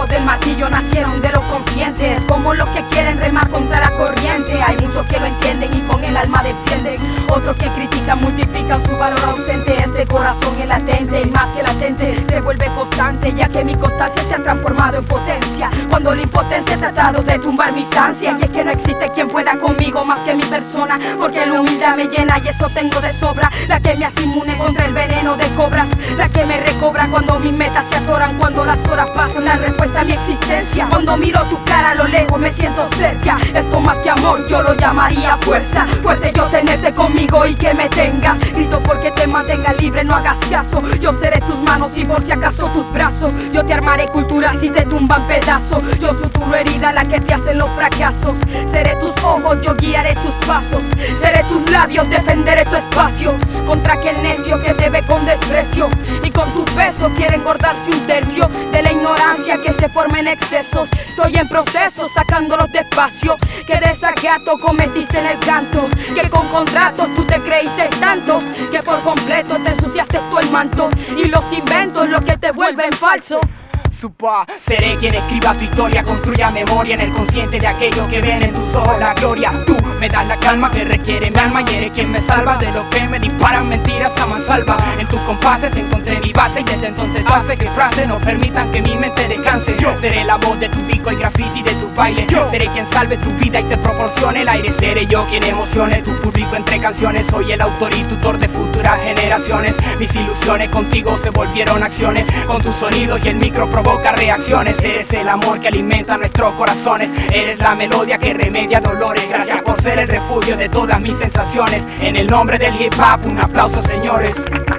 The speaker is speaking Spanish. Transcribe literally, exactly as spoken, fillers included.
hijos del martillo nacieron de los conscientes, como los que quieren remar contra la corriente. Hay muchos que lo entienden y con el alma defienden, otros que critican, multiplican su valor ausente. Este corazón es latente y más que latente se vuelve constante, ya que mi constancia se ha transformado en potencia cuando la impotencia ha tratado de tumbar mis ansias. Y es que no existe quien pueda conmigo más que mi persona, porque la humildad me llena y eso tengo de sobra. La que me hace inmune contra el veneno de cobras, la que me recobra cuando mis metas se atoran, cuando las horas pasan, la respuesta a mi existencia. Cuando miro tu cara a lo lejos me siento cerca, esto más que amor yo lo llamaría fuerza. Fuerte yo tenerte conmigo y que me tengas, grito porque te mantenga libre, no hagas caso. Yo seré tus manos y por si acaso tus brazos, yo te armaré cultura si te tumban pedazos. Yo suturo herida la que te hacen los fracasos, seré tus ojos, yo guiaré tus pasos, seré tus labios, defenderé tu espacio contra aquel necio que te ve con desprecio y con tu peso quiere engordarse un tercio de la ignorancia que se forma en excesos. Estoy en proceso sacándolos despacio, que desacato cometiste en el canto, que con contratos tú te creíste tanto que por completo te ensuciaste tú el manto y los inventos lo que te vuelven falso. Supa, seré quien escriba tu historia, construya memoria en el consciente de aquello que viene en tus ojos la gloria. Tú me das la calma que requiere mi alma y eres quien me salva de lo que me disparan mentiras a mansalva. En tus compases encontré mi base y desde entonces hace que frases no permitan que mi mente descanse. Yo seré la voz de tu disco y graffiti de tu baile, yo seré quien salve tu vida y te proporcione el aire. Seré yo quien emocione tu público entre canciones, soy el autor y tutor de futuras generaciones. Mis ilusiones contigo se volvieron acciones, con tus sonidos y el micro provoca reacciones. Eres el amor que alimenta nuestros corazones, eres la melodía que remedia dolores. Gracias por ser el refugio de todas mis sensaciones. En el nombre del hip hop un aplauso, señores.